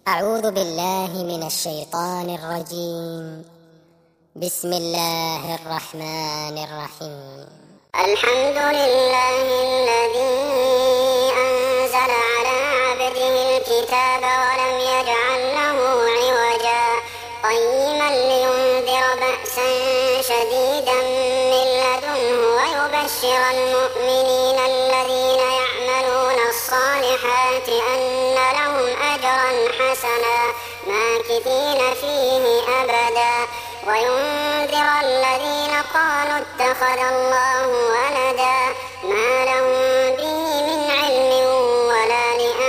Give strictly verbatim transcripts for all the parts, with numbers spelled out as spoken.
أعوذ بالله من الشيطان الرجيم. بسم الله الرحمن الرحيم. الحمد لله الذي أنزل على عبده الكتاب ولم يجعل له عوجا قيما لينذر بأسا شديدا من لدنه ويبشر المؤمنين الذين يعملون الصالحات أن لهم أجرا حسنا ماكثين فيه أبدا وينذر الذين قالوا اتخذ الله ولدا ما لهم به من علم ولا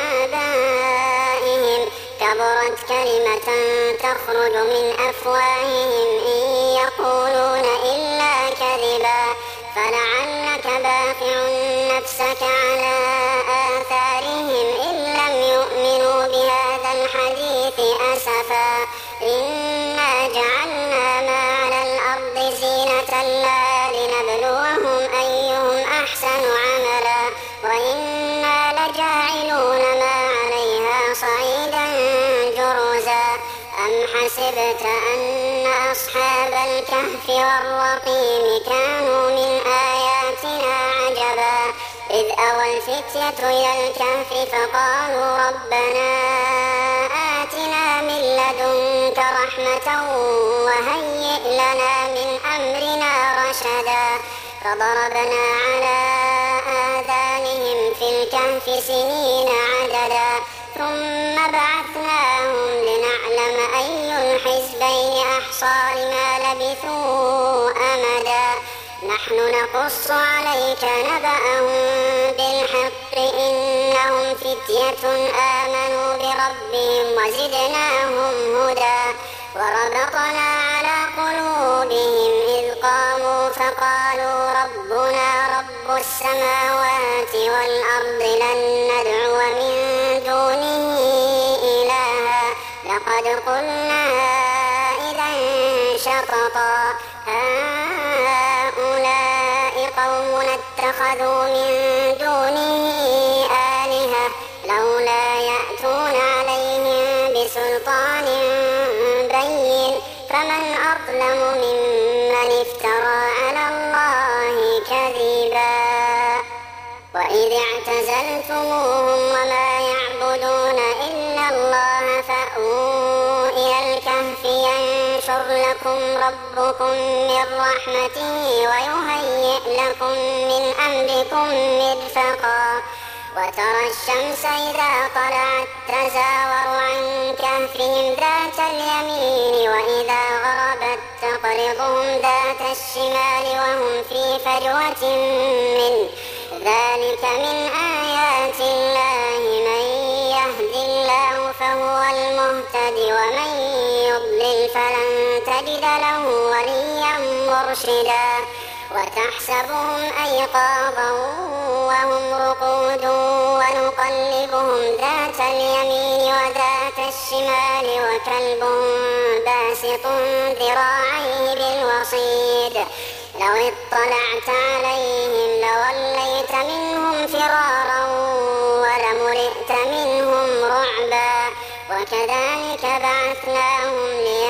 لآبائهم كبرت كلمة تخرج من أفواههم إن يقولون إلا كذبا فلعلك باخع نفسك على آثارهم إن لم يؤمنوا بهذا الحديث أسفا إنا جعلنا ما على الأرض زينة لها لنبلوهم أيهم أحسن عملا وإنا لجاعلون ما عليها صعيدا جرزا أم حسبت أن أصحاب الكهف والرقيم كانوا من آياتنا عجبا إذ أوى الفتية إلى الكهف فقالوا ربنا آتنا من لدنك رحمة وهيئ لنا من أمرنا رشدا فضربنا على آذانهم في الكهف سنين عددا ثم بعثناهم لنعلم أي الحزبين أحصى لما لبثوا أمدا نحن نقص عليك نبأهم بالحق إنهم فتية آمنوا بربهم وزدناهم هدى وربطنا على قلوبهم إذ قاموا فقالوا ربنا رب السماوات والأرض لن ندعو من دونه إلها لقد قلنا إذا شططا هؤلاء قوم اتخذوا من دونه آلهة لولا يأتون عليهم بسلطان بين فمن أظلم ممن افترى على الله كذبا وإذ اعتزلتموهم وما يعبدون إلا الله فأووا إلى الكهف ينشر لكم ربكم من رحمته ويهيئ لكم من أمركم مرفقا وترى الشمس إذا طلعت تزاور عن كهفهم ذات اليمين وإذا غربت تقرضهم ذات الشمال وهم في فجوة منه ذلك من آيات الله من يهد الله فهو المهتد ومن يضلل فلن تجد له وليا مرشدا وتحسبهم أيقاظا وهم رقود ونقلبهم ذات اليمين وذات الشمال وكلبهم باسط ذراعيه بالوصيد لو اطلعت عليهم لوليت منهم فرارا ولملئت منهم رعبا وكذلك بعثناهم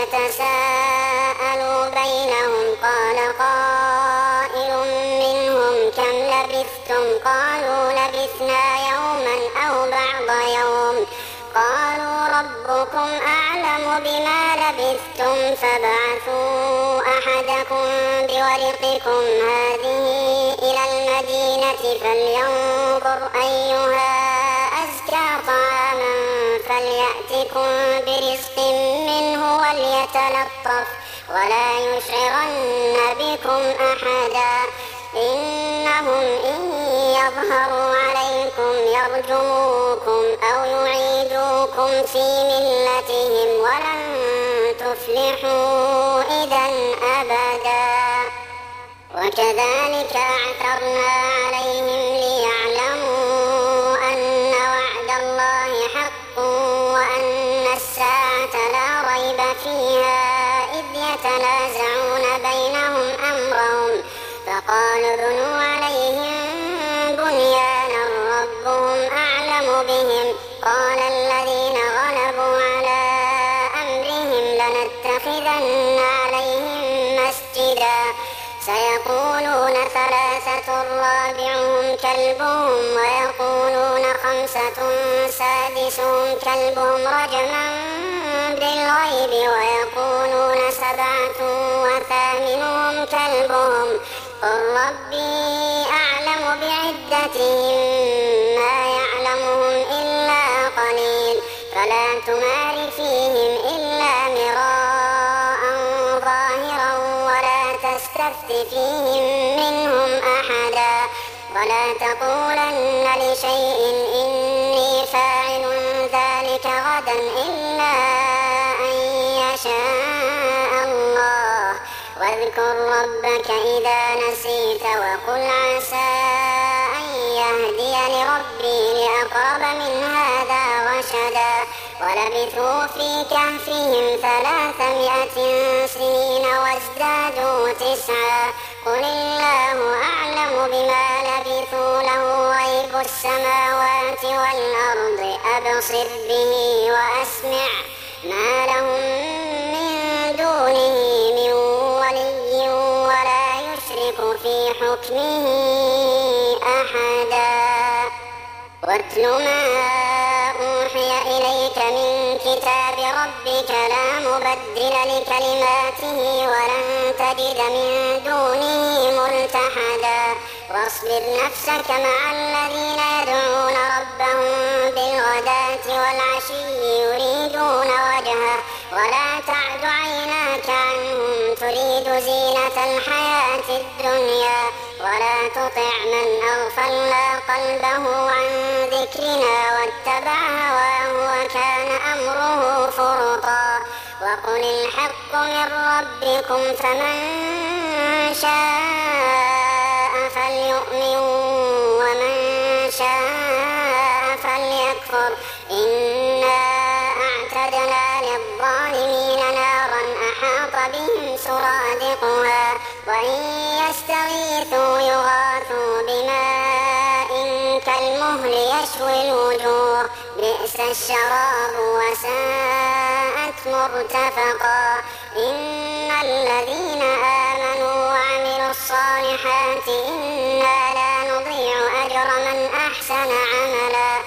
ليتساءلوا بينهم قال قائل منهم كم لبثتم قالوا لبثنا يوما أو بعض يوم قالوا ربكم أعلم بما لبثتم فابعثوا أحدكم بورقكم هذه إلى المدينة فلينظر أيها أزكى طعاما فليأتكم برزق منه وليتلطف ولا يشعرن بكم أحدا إنهم إن يظهروا عليكم يرجموكم أو يعيدوكم في ملتهم ولن تفلحوا إذا أبدا وكذلك أعثرنا عليهم ليعلموا أن وعد الله حق وأن الساعة لا ريب فيها إذ يتنازعون بينهم أمرهم فقالوا ابنوا عليهم بنيانا ربهم أعلم بهم قال الذين غلبوا لنتخذن عليهم مسجدا سيقولون ثلاثة رابعهم كلبهم ويقولون خمسة سادسهم كلبهم رجما بالغيب ويقولون سبعة وثامنهم كلبهم قل ربي أعلم بعدتهم ما يعلمهم إلا قليل فلا تمار فيهم إلا مراء ظاهرا ولا تستفت فيهم منهم أحدا ولا تقولن لشيء إني فاعل ذلك غدا إلا أن يشاء الله واذكر ربك إذا نسيت وقل عسى أن يهديني ربي لأقرب من هذا رشدا ولبثوا في كهفهم ثلاثمائة سنين وازدادوا تسعا قل الله أعلم بما لبثوا له غيب السماوات والأرض أبصر به وأسمع ما لهم من دونه من ولي ولا يشرك في حكمه أحدا واتل ما أوحي إليك من كتاب ربك لا مبدل لكلماته ولن تجد من دونه ملتحدا واصبر نفسك مع الذين يدعون ربهم بالغداة والعشي يريدون وجهه ولا تعد عيناك عنهم تريد زينة الحياة الدنيا ولا تطع من أغفلنا قلبه عن ذكرنا واتبع هواه وكان أمره فرطا وقل الحق من ربكم فمن شاء فليؤمن ومن شاء فليكفر إنا أعتدنا للظالمين نارا أحاط بهم سرادقها وإن يستغيثوا يغاثوا بماء كالمهل يشوي الوجوه بئس الشراب وساءت مرتفقا إن الذين آمنوا وعملوا الصالحات إنا لا نضيع أجر من أحسن عملا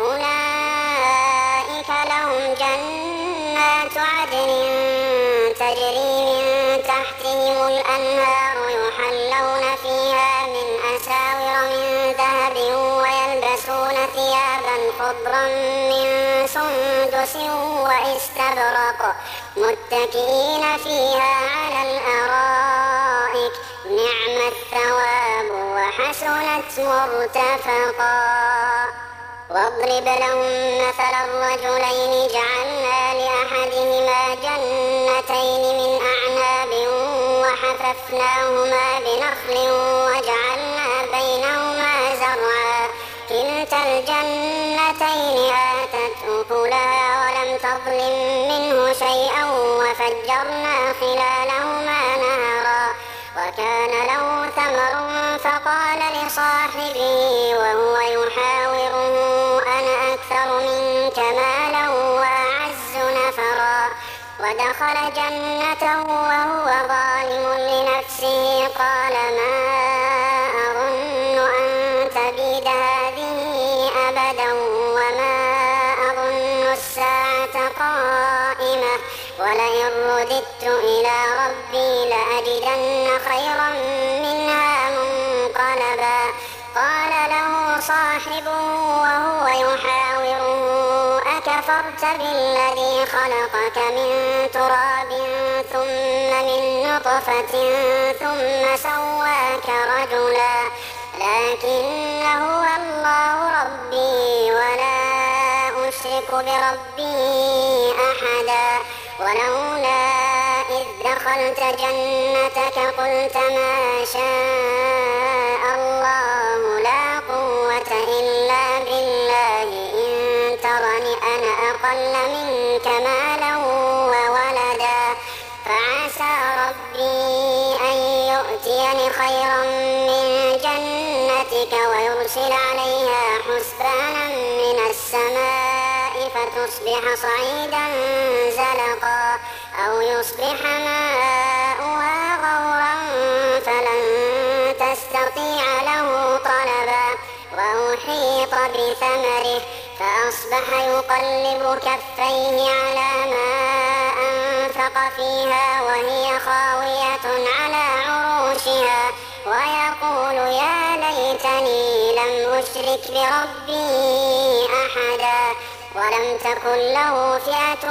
أولئك لهم جنات عدن تجري من تحتهم الأنهار يحلون فيها من أساور من ذهب ويلبسون ثيابا خضرا من سندس واستبرق متكئين فيها على الأرائك نعم الثواب وحسنت مرتفقا واضرب لهم مثل الرجلين جعلنا لأحدهما جنتين من أعناب وحففناهما بنخل وجعلنا بينهما زرعا كلتا الجنتين آتت أكلها ولم تظلم منه شيئا وفجرنا خلالهما نهرا وكان له ثمر فقال لصاحبه وهو يحاوره أنا أكثر منك مالا وأعز نفرا ودخل جنته وهو ظالم لنفسه قال ما أظن أن تبيد هذه أبدا وما أظن الساعة قائمة ولئن رددت إلى ربي لأجدن خيرا منها منقلبا قال له صاحبه وهو يحاوره أكفرت بالذي خلقك من تراب ثم من نطفة ثم سواك رجلا لكن هو الله ربي ولا أشرك بربي أحدا ولولا إذ دخلت جنتك قلت ما شاء الله لا قوة إلا بالله إن ترني أنا أقل منك مالا وولدا فعسى ربي أن يؤتيني خيرا من جنتك ويرسل عليها حسبانا من السماء فتصبح صعيدا زلقا أو يصبح ماؤها غورا فلن تستطيع له طلبا وأحيط بثمره فأصبح يقلب كفيه على ما أنفق فيها وهي خاوية على عروشها ويقول يا ليتني لم أشرك بربي أحدا ولم تكن له فئة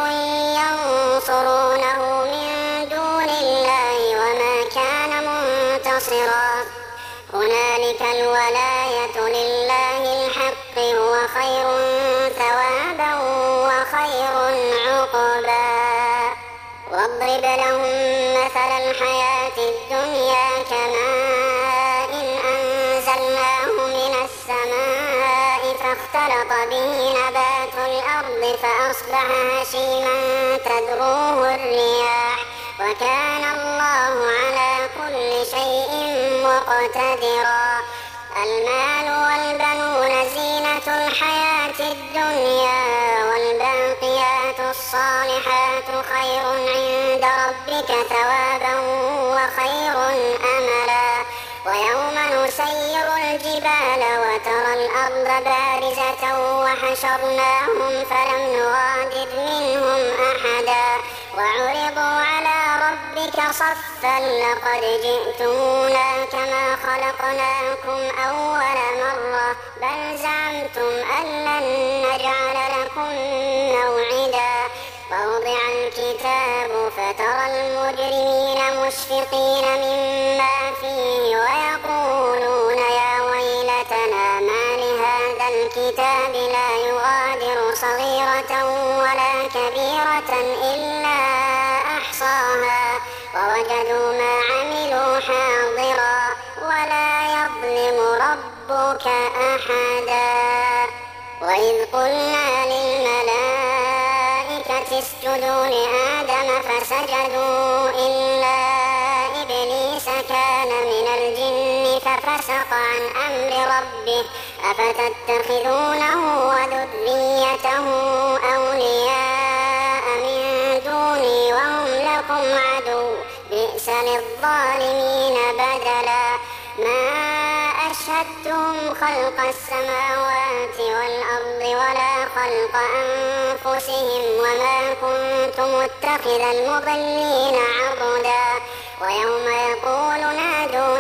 ينصرونه من دون الله وما كان منتصرا هنالك الولاية لله الحق هو خير ثوابا وخير عقبا واضرب لهم مثل الحياة الدنيا كماء إن أنزلناه من السماء فاختلط به نبات الأرض فأصبح هشيما تذروه الرياح وكان الله على كل شيء مقتدرا المال والبنون زينة الحياة الدنيا والباقيات الصالحات خير عند ربك ثوابا وخير أملا ويوم نسير الجبال وترى الأرض بارزة وحشرناهم فلم نغادر منهم أحدا وعرضوا على ربك صفا لقد جئتمونا كما خلقناكم أول مرة بل زعمتم أن لن نجعل لكم موعدا ووضع الكتاب فترى المجرمين مشفقين مما فيه ويقولون يا ويلتنا ما لهذا الكتاب لا يغادر صغيرة ولا كبيرة إلا أحصاها ووجدوا ما عملوا حاضرا ولا يظلم ربك أحدا وإذ قلنا للملائكة اسجدوا لآدم فسجدوا إلا إبليس كان من الجن ففسق عن أمر ربه أفتتخذونه وذريته أولياء من دوني وهم لكم عدو بئس للظالمين بدلا ما أشهدتهم خلق السماوات والأرض ولا خلق أنفسهم وما كنت متخذ المضلين عضدا ويوم يقول نادوا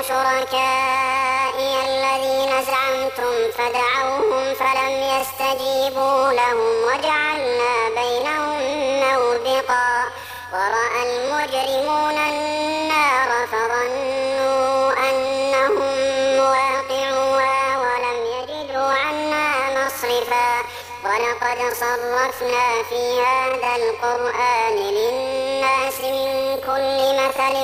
شركائي الذين زعمتم فدعوهم فلم يستجيبوا لهم وجعلنا بينهم موبقا ورأى المجرمون النار فظنوا أنهم مواقعوها ولم يجدوا عنها مصرفا ولقد صرفنا في هذا القرآن للناس من كل مثل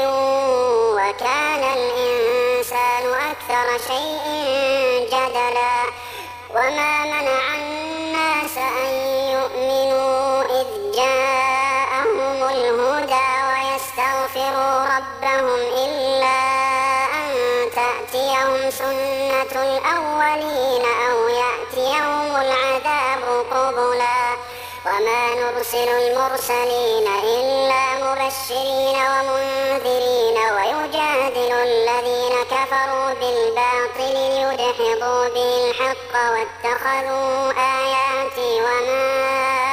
وكان الإنسان أكثر شيء جدلا وما منع الناس أن يؤمنوا إذ جاءهم الهدى ويستغفروا ربهم إلا أن تأتيهم سنة الأولين أو يأتيهم العذاب قبلا وما نرسل المرسلين إلا مبشرين ومنذرين ويجادل الذين كفروا بالباطل ليدحضوا به الحق واتخذوا آياتي وما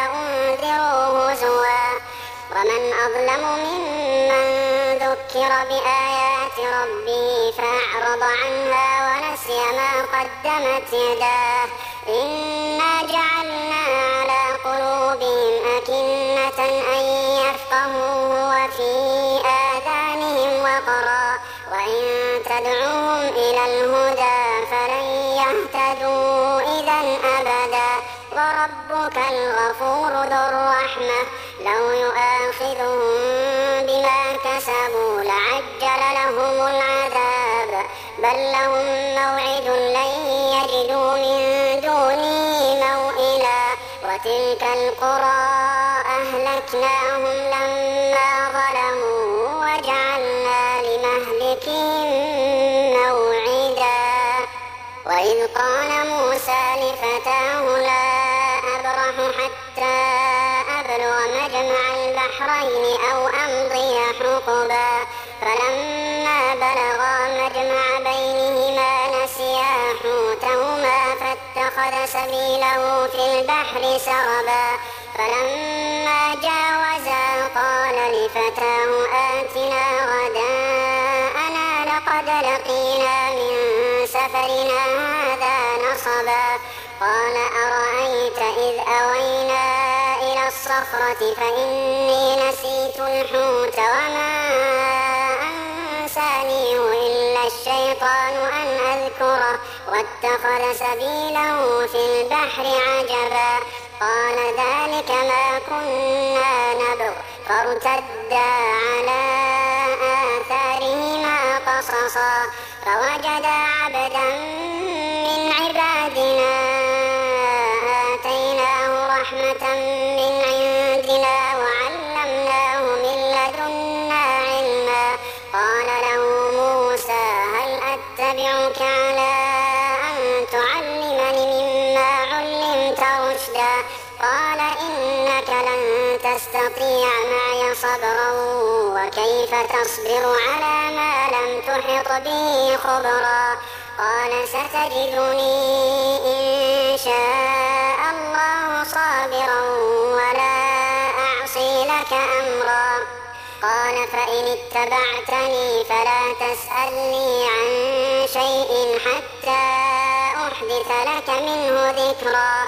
أنذروا هزوا ومن أظلم ممن ذكر بآيات ربه فأعرض عنها ونسي ما قدمت يداه إنا جعلنا على قلوبهم أكنة أن يفقهوا وفي آذانهم وقرا وإن تدعوهم إلى الهدى فلن يهتدوا إذا أبدا وربك الغفور ذو الرحمة لو يؤاخذهم بما كسبوا لعجل لهم العذاب بل لهم موعد لن يجدوا من دونه موئلا وتلك القرى أهلكناهم لما ظلموا وجعلنا لمهلكهم موعدا وإذ قال موسى لفتاه لا أبرح حتى أبلغ مجمع البحرين البحرين أو أمضي حقبا فلما بلغا مجمع بينهما نسيا حوتهما فاتخذ سبيله في البحر سربا فلما جاوزا قال لفتاه آتنا غداءنا لقد لقينا من سفرنا هذا نصبا قال أرأيت إذ أوينا إلى الصخرة فإني نسيت الحوت وما أنسانيه إلا الشيطان أن أذكره واتخذ سبيله في البحر عجبا قال ذلك ما كنا نبغ فارتدا على آثارهما قصصا فوجدا عبدا من عبادنا آتيناه رحمة من عندنا وعلمناه من لدنا علما قال له موسى هل أتبعك على أن تعلمني مما علمت رشدا قال إنك لن تستطيع معي صبرا وكيف تصبر على ما لم تحط به خبرا قال ستجدني إن شاء الله صابرا ولا أعصي لك أمرا قال فإن اتبعتني فلا تسألني عن شيء حتى أحدث لك منه ذكرا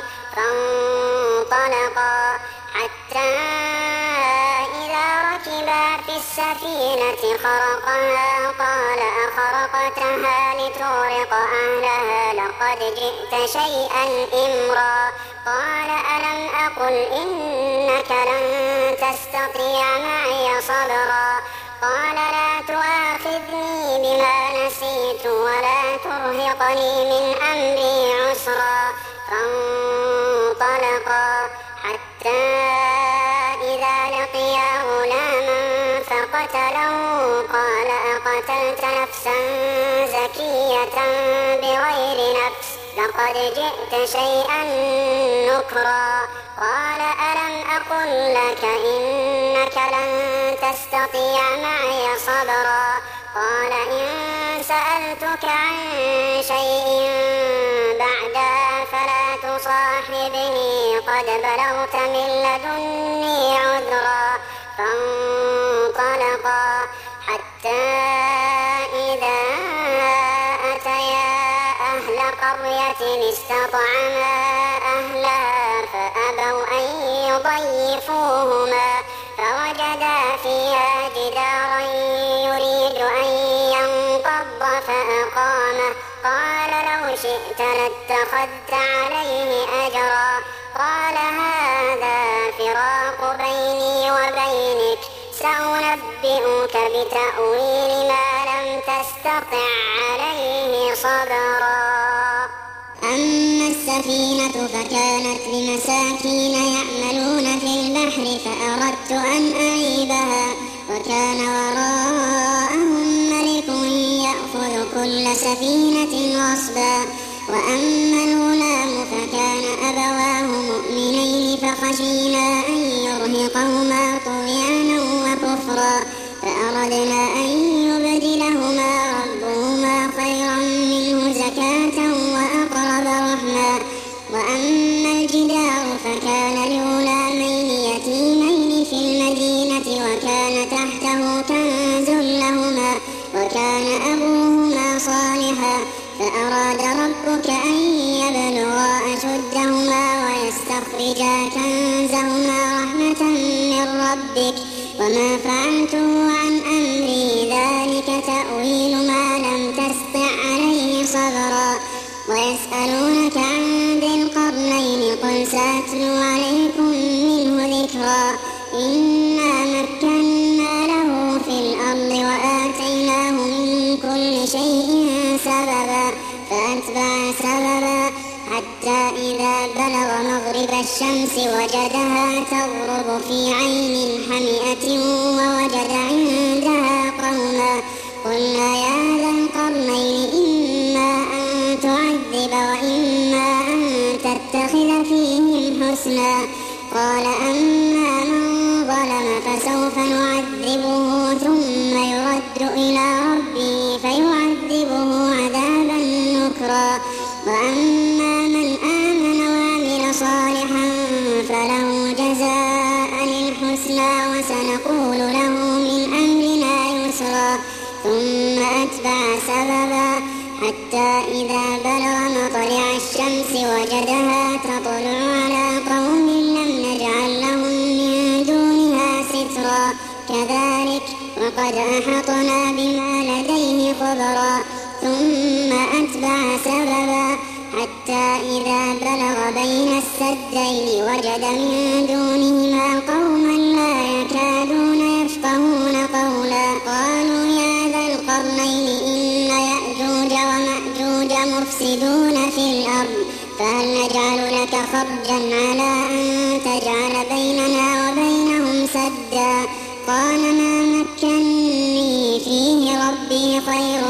فانطلقا حتى إذا ركبا في السفينة خرقها قال أخرقتها لتغرق أهلها لقد جئت شيئا إمرا قال ألم أقل إنك لن تستطيع معي صبرا قال لا تؤاخذني بما نسيت ولا ترهقني من أمري عسرا فانطلقا حتى إذا لقيا غلاما فقتله قال أقتلت نفسا زكية بغير نفس لقد جئت شيئا نكرا قال ألم أقل لك إنك لن تستطيع معي صبرا قال إن سألتك عن شيء بعدها فلا تصاحبني قد بلغت من لدني عذرا فانطلقا حتى إذا أتيا أهل قرية استطعما أهلها فأبوا أن يضيفوهما فوجدا فيها جدارا يريد أن ينقض فأقامه قال لو شئت لاتخذت عليه أجرا قال هذا فراق بيني وبينك سأنبئك بتأويل ما لم تستطع عليه صبرا أما السفينة فكانت لمساكين يعملون في البحر فأردت أن أعيبها وكان وراءهم ملك يأخذ كل سفينة غصبا وأما الغلام فكان أبواه مؤمنين فخشينا أن يرهقهما طغيانا وكفرا فأردنا أن يبدلهما ربهما خيرا منه زكاة وأقرب رحما وأما الجدار فكان لغلامين يتيمين في المدينة وكان تحته كنز لهما وكان أبوهما صالحا فأراد ربك أن يبلغا أشدهما ويستخرجا كنزهما رحمة من ربك وما فعلته عن أمري ذلك تأويل ما لم تستطع عليه صبرا ويسألونك عن ذي القرنين قل سأتلو عليكم منه ذكرا إنا مكنا له في الأرض وآتيناه من كل شيء سببا فأتبع سببا حتى إذا بلغ مغرب الشمس وجدها تغرب في عين حمئة ووجد عندها قوما قلنا يا ذا القرنين إما أن تعذب وإما أن تتخذ فيهم حسنا قال أما من ظلم إلى ربه فيعذبه عذابا نكرا وأما من آمن وعمل صالحا فله جزاء الحسنى وسنقول له من أمرنا يسرا ثم أتبع سببا حتى إذا بلغ مطلع الشمس وجدها تطلع على قوم لم نجعل لهم من دونها سترا كذلك وقد أحطنا بما لديه خبرا ثم أتبع سببا حتى إذا بلغ بين السدين وجد من دونهما قوما لا يكادون يفقهون قولا قالوا يا ذا القرنين إن يأجوج ومأجوج مفسدون في الأرض فهل نجعل لك خرجا على أن تجعل بيننا وبينهم سدا قال ما مكني فيه ربي خير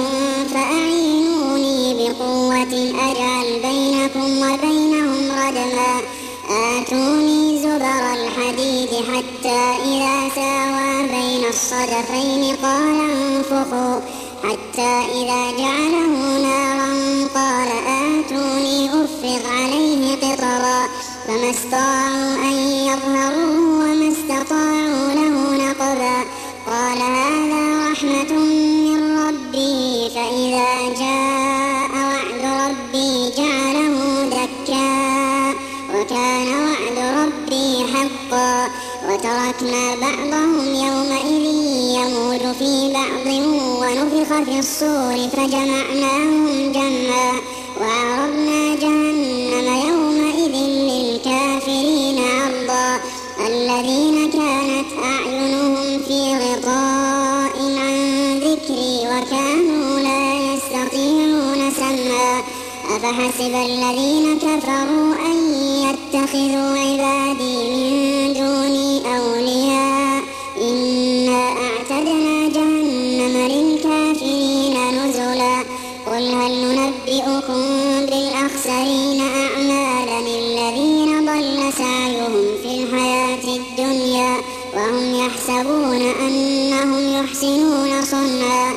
فأعينوني بقوة أجعل بينكم وبينهم ردما آتوني زبر الحديد حتى إذا ساوى بين الصدفين قال انفخوا حتى إذا جعله نارا قال آتوني أفرغ عليه قطرا فما استطاعوا أن يظهروه وما استطاعوا له نقبا قال هذا رحمة من ربي فإذا جاء وعد ربي جعله دكا وكان وعد ربي حقا وتركنا بعضهم يومئذ يموج في بعض ونفخ في الصور فجمعناهم جمعا وعرضنا جهنم يومئذ للكافرين عرضا الذين كانت أعينهم في غطاء عن ذكري وكانوا لا يستطيعون سمعا أفحسب الذين كفروا أن يتخذوا عبادي من دوني أولياء إنا أعتدنا جهنم للكافرين نزلا قل هل ننبئكم بالأخسرين أعمالا الذين ضل سعيهم في الحياة الدنيا وهم يحسبون أنهم يحسنون صنعا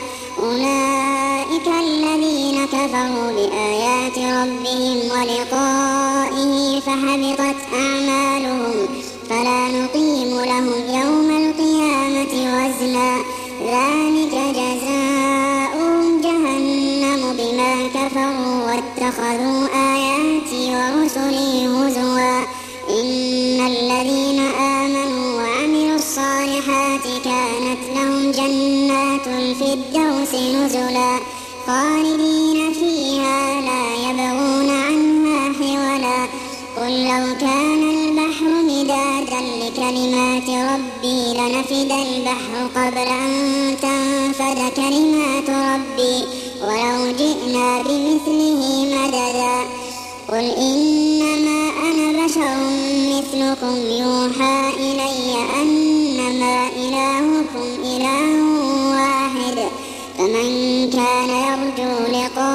أولئك الذين كفروا بآيات ربهم ولقائه فحبطت أعمالهم فلا نقيم لهم يوم القيامة وزنا ذلك جزاؤهم جهنم بما كفروا واتخذوا آياتي ورسلي هزوا إن الذين آمنوا وعملوا الصالحات كانت لهم جنات الفردوس نزلا خالدين فيها لا يبغون عنها حولا قل لو كان البحر مدادا لكلمات ربي لنفد البحر قبل أن تنفد كلمات ربي ولو جئنا بمثله مددا قل إنما أنا بشر مثلكم يوحى إلي أنما إلهكم إله واحد فمن كان يرجو لقاء